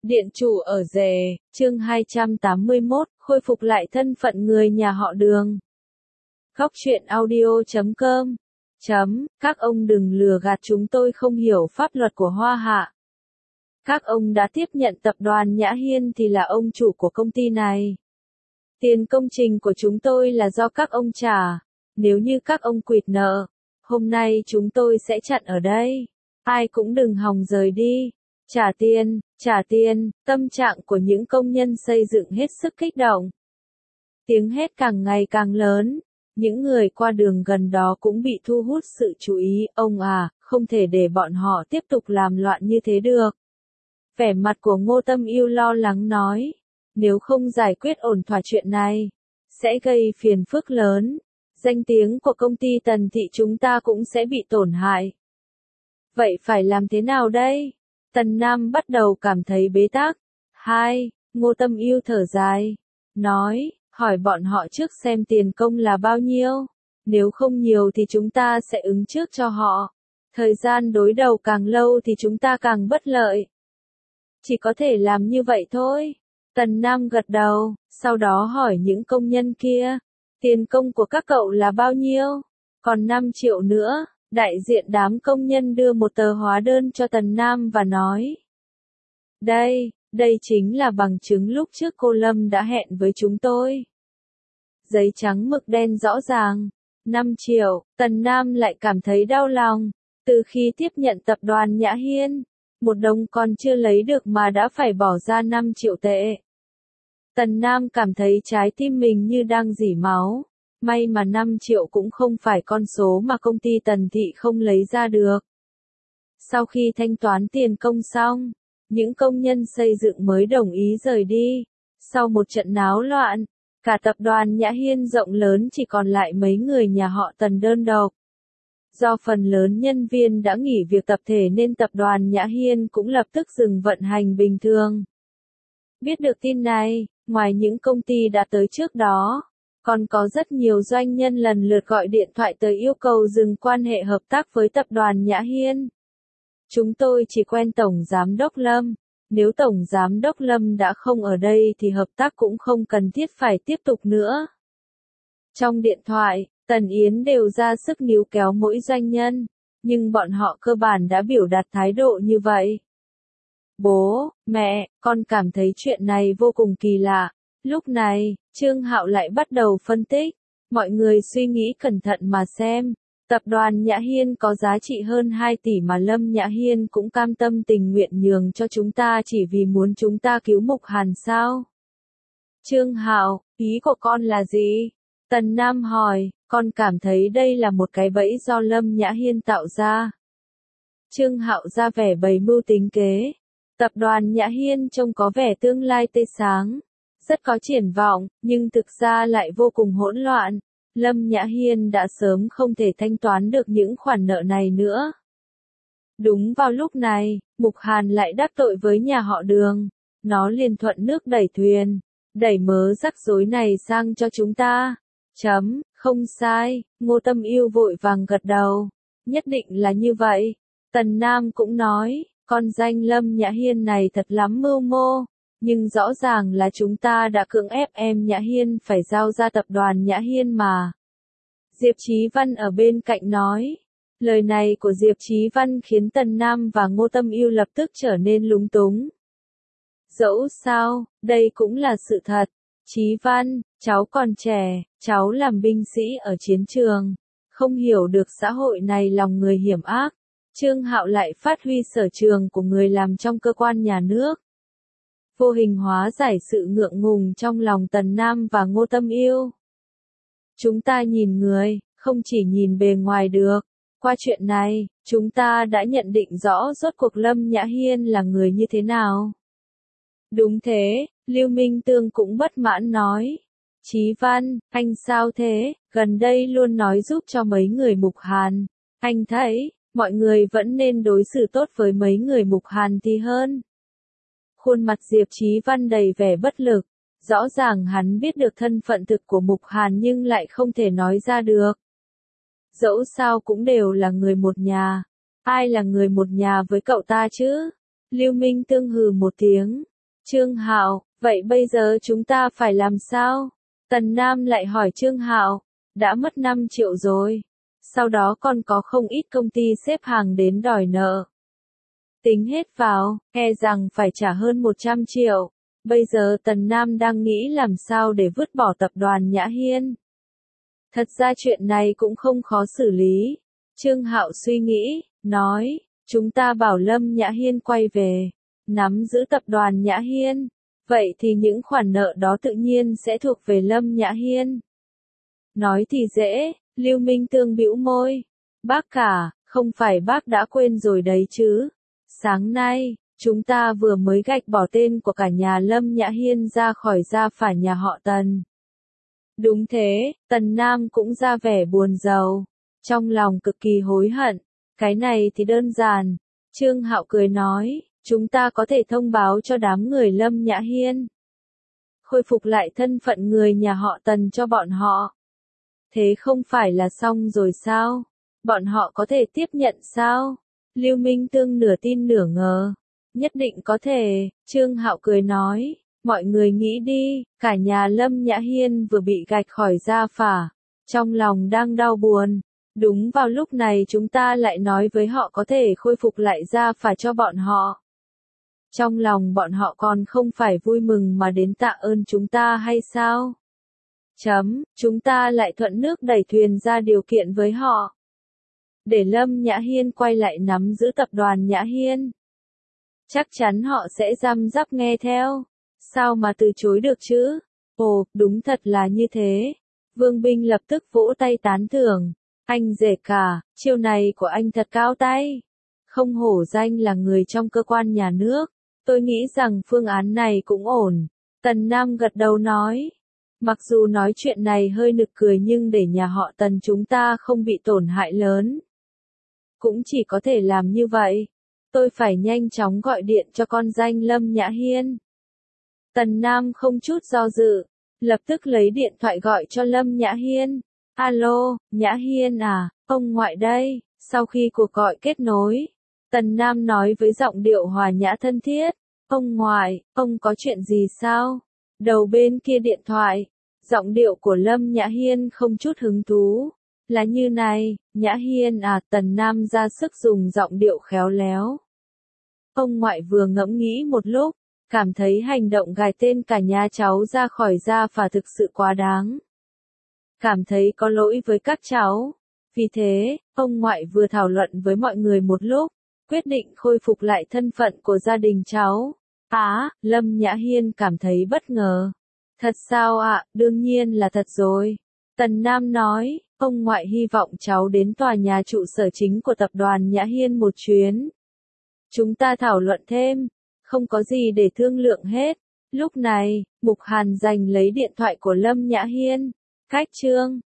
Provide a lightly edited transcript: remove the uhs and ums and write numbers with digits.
Điện chủ ở rể, chương 281, khôi phục lại thân phận người nhà họ Đường. Góc truyện audio.com. Các ông đừng lừa gạt chúng tôi không hiểu pháp luật của Hoa Hạ. Các ông đã tiếp nhận tập đoàn Nhã Hiên thì là ông chủ của công ty này. Tiền công trình của chúng tôi là do các ông trả. Nếu như các ông quỵt nợ, hôm nay chúng tôi sẽ chặn ở đây. Ai cũng đừng hòng rời đi. Trả tiền, tâm trạng của những công nhân xây dựng hết sức kích động. Tiếng hét càng ngày càng lớn, những người qua đường gần đó cũng bị thu hút sự chú ý, ông à, không thể để bọn họ tiếp tục làm loạn như thế được. Vẻ mặt của Ngô Tâm Ưu lo lắng nói, nếu không giải quyết ổn thỏa chuyện này, sẽ gây phiền phức lớn, danh tiếng của công ty Tần Thị chúng ta cũng sẽ bị tổn hại. Vậy phải làm thế nào đây? Tần Nam bắt đầu cảm thấy bế tắc. Ngô Tâm Ưu thở dài, nói, hỏi bọn họ trước xem tiền công là bao nhiêu. Nếu không nhiều thì chúng ta sẽ ứng trước cho họ. Thời gian đối đầu càng lâu thì chúng ta càng bất lợi. Chỉ có thể làm như vậy thôi. Tần Nam gật đầu, sau đó hỏi những công nhân kia. Tiền công của các cậu là bao nhiêu? Còn 5 triệu nữa. Đại diện đám công nhân đưa một tờ hóa đơn cho Tần Nam và nói. Đây chính là bằng chứng lúc trước cô Lâm đã hẹn với chúng tôi. Giấy trắng mực đen rõ ràng. 5 triệu, Tần Nam lại cảm thấy đau lòng. Từ khi tiếp nhận tập đoàn Nhã Hiên, một đồng còn chưa lấy được mà đã phải bỏ ra 5 triệu tệ. Tần Nam cảm thấy trái tim mình như đang rỉ máu. May mà 5 triệu cũng không phải con số mà công ty Tần Thị không lấy ra được. Sau khi thanh toán tiền công xong, những công nhân xây dựng mới đồng ý rời đi. Sau một trận náo loạn, cả tập đoàn Nhã Hiên rộng lớn chỉ còn lại mấy người nhà họ Tần đơn độc. Do phần lớn nhân viên đã nghỉ việc tập thể nên tập đoàn Nhã Hiên cũng lập tức dừng vận hành bình thường. Biết được tin này, ngoài những công ty đã tới trước đó, còn có rất nhiều doanh nhân lần lượt gọi điện thoại tới yêu cầu dừng quan hệ hợp tác với tập đoàn Nhã Hiên. Chúng tôi chỉ quen Tổng Giám đốc Lâm. Nếu Tổng Giám đốc Lâm đã không ở đây thì hợp tác cũng không cần thiết phải tiếp tục nữa. Trong điện thoại, Tần Yến đều ra sức níu kéo mỗi doanh nhân, nhưng bọn họ cơ bản đã biểu đạt thái độ như vậy. Bố, mẹ, con cảm thấy chuyện này vô cùng kỳ lạ. Lúc này, Trương Hạo lại bắt đầu phân tích. Mọi người suy nghĩ cẩn thận mà xem. Tập đoàn Nhã Hiên có giá trị hơn 2 tỷ mà Lâm Nhã Hiên cũng cam tâm tình nguyện nhường cho chúng ta chỉ vì muốn chúng ta cứu Mục Hàn sao? Trương Hạo, ý của con là gì? Tần Nam hỏi, con cảm thấy đây là một cái bẫy do Lâm Nhã Hiên tạo ra. Trương Hạo ra vẻ bày mưu tính kế. Tập đoàn Nhã Hiên trông có vẻ tương lai tươi sáng, rất có triển vọng, nhưng thực ra lại vô cùng hỗn loạn. Lâm Nhã Hiên đã sớm không thể thanh toán được những khoản nợ này nữa. Đúng vào lúc này, Mục Hàn lại đắc tội với nhà họ Đường. Nó liền thuận nước đẩy thuyền, đẩy mớ rắc rối này sang cho chúng ta. Không sai, Ngô Tâm Ưu vội vàng gật đầu. Nhất định là như vậy. Tần Nam cũng nói, con danh Lâm Nhã Hiên này thật lắm mưu mô. Nhưng rõ ràng là chúng ta đã cưỡng ép em Nhã Hiên phải giao ra tập đoàn Nhã Hiên mà. Diệp Chí Văn ở bên cạnh nói. Lời này của Diệp Chí Văn khiến Tần Nam và Ngô Tâm Ưu lập tức trở nên lúng túng. Dẫu sao, đây cũng là sự thật. Chí Văn, cháu còn trẻ, cháu làm binh sĩ ở chiến trường. Không hiểu được xã hội này lòng người hiểm ác. Trương Hạo lại phát huy sở trường của người làm trong cơ quan nhà nước. Vô hình hóa giải sự ngượng ngùng trong lòng Tần Nam và Ngô Tâm Ưu. Chúng ta nhìn người, không chỉ nhìn bề ngoài được. Qua chuyện này, chúng ta đã nhận định rõ rốt cuộc Lâm Nhã Hiên là người như thế nào. Đúng thế, Lưu Minh Tương cũng bất mãn nói. Chí Văn, anh sao thế, gần đây luôn nói giúp cho mấy người Mục Hàn. Anh thấy, mọi người vẫn nên đối xử tốt với mấy người Mục Hàn thì hơn. Khuôn mặt Diệp Chí Văn đầy vẻ bất lực. Rõ ràng hắn biết được thân phận thực của Mục Hàn nhưng lại không thể nói ra được. Dẫu sao cũng đều là người một nhà. Ai là người một nhà với cậu ta chứ? Lưu Minh Tương hừ một tiếng. Trương Hạo, vậy bây giờ chúng ta phải làm sao? Tần Nam lại hỏi Trương Hạo, đã mất 5 triệu rồi. Sau đó còn có không ít công ty xếp hàng đến đòi nợ. Tính hết vào, e rằng phải trả hơn 100 triệu. Bây giờ Tần Nam đang nghĩ làm sao để vứt bỏ tập đoàn Nhã Hiên. Thật ra chuyện này cũng không khó xử lý. Trương Hạo suy nghĩ, nói, chúng ta bảo Lâm Nhã Hiên quay về, nắm giữ tập đoàn Nhã Hiên. Vậy thì những khoản nợ đó tự nhiên sẽ thuộc về Lâm Nhã Hiên. Nói thì dễ, Lưu Minh Tương bĩu môi. Bác cả, không phải bác đã quên rồi đấy chứ. Sáng nay, chúng ta vừa mới gạch bỏ tên của cả nhà Lâm Nhã Hiên ra khỏi gia phả nhà họ Tần. Đúng thế, Tần Nam cũng ra vẻ buồn rầu, trong lòng cực kỳ hối hận. Cái này thì đơn giản. Trương Hạo cười nói, chúng ta có thể thông báo cho đám người Lâm Nhã Hiên. Khôi phục lại thân phận người nhà họ Tần cho bọn họ. Thế không phải là xong rồi sao? Bọn họ có thể tiếp nhận sao? Lưu Minh Tương nửa tin nửa ngờ. Nhất định có thể, Trương Hạo cười nói, mọi người nghĩ đi, cả nhà Lâm Nhã Hiên vừa bị gạch khỏi gia phả, trong lòng đang đau buồn. Đúng vào lúc này chúng ta lại nói với họ có thể khôi phục lại gia phả cho bọn họ. Trong lòng bọn họ còn không phải vui mừng mà đến tạ ơn chúng ta hay sao? Chúng ta lại thuận nước đẩy thuyền ra điều kiện với họ. Để Lâm Nhã Hiên quay lại nắm giữ tập đoàn Nhã Hiên. Chắc chắn họ sẽ răm rắp nghe theo. Sao mà từ chối được chứ? Ồ, đúng thật là như thế. Vương Binh lập tức vỗ tay tán thưởng. Anh rể cả, chiêu này của anh thật cao tay. Không hổ danh là người trong cơ quan nhà nước. Tôi nghĩ rằng phương án này cũng ổn. Tần Nam gật đầu nói. Mặc dù nói chuyện này hơi nực cười nhưng để nhà họ Tần chúng ta không bị tổn hại lớn. Cũng chỉ có thể làm như vậy. Tôi phải nhanh chóng gọi điện cho con danh Lâm Nhã Hiên. Tần Nam không chút do dự, lập tức lấy điện thoại gọi cho Lâm Nhã Hiên. Alo, Nhã Hiên à, ông ngoại đây. Sau khi cuộc gọi kết nối, Tần Nam nói với giọng điệu hòa nhã thân thiết. Ông ngoại, ông có chuyện gì sao? Đầu bên kia điện thoại, giọng điệu của Lâm Nhã Hiên không chút hứng thú. Là như này, Nhã Hiên à, Tần Nam ra sức dùng giọng điệu khéo léo. Ông ngoại vừa ngẫm nghĩ một lúc, cảm thấy hành động gài tên cả nhà cháu ra khỏi gia phả thực sự quá đáng. Cảm thấy có lỗi với các cháu. Vì thế, ông ngoại vừa thảo luận với mọi người một lúc, quyết định khôi phục lại thân phận của gia đình cháu. Lâm Nhã Hiên cảm thấy bất ngờ. Thật sao ạ? Đương nhiên là thật rồi. Tần Nam nói, ông ngoại hy vọng cháu đến tòa nhà trụ sở chính của tập đoàn Nhã Hiên một chuyến. Chúng ta thảo luận thêm, không có gì để thương lượng hết. Lúc này, Mục Hàn giành lấy điện thoại của Lâm Nhã Hiên. Cách chương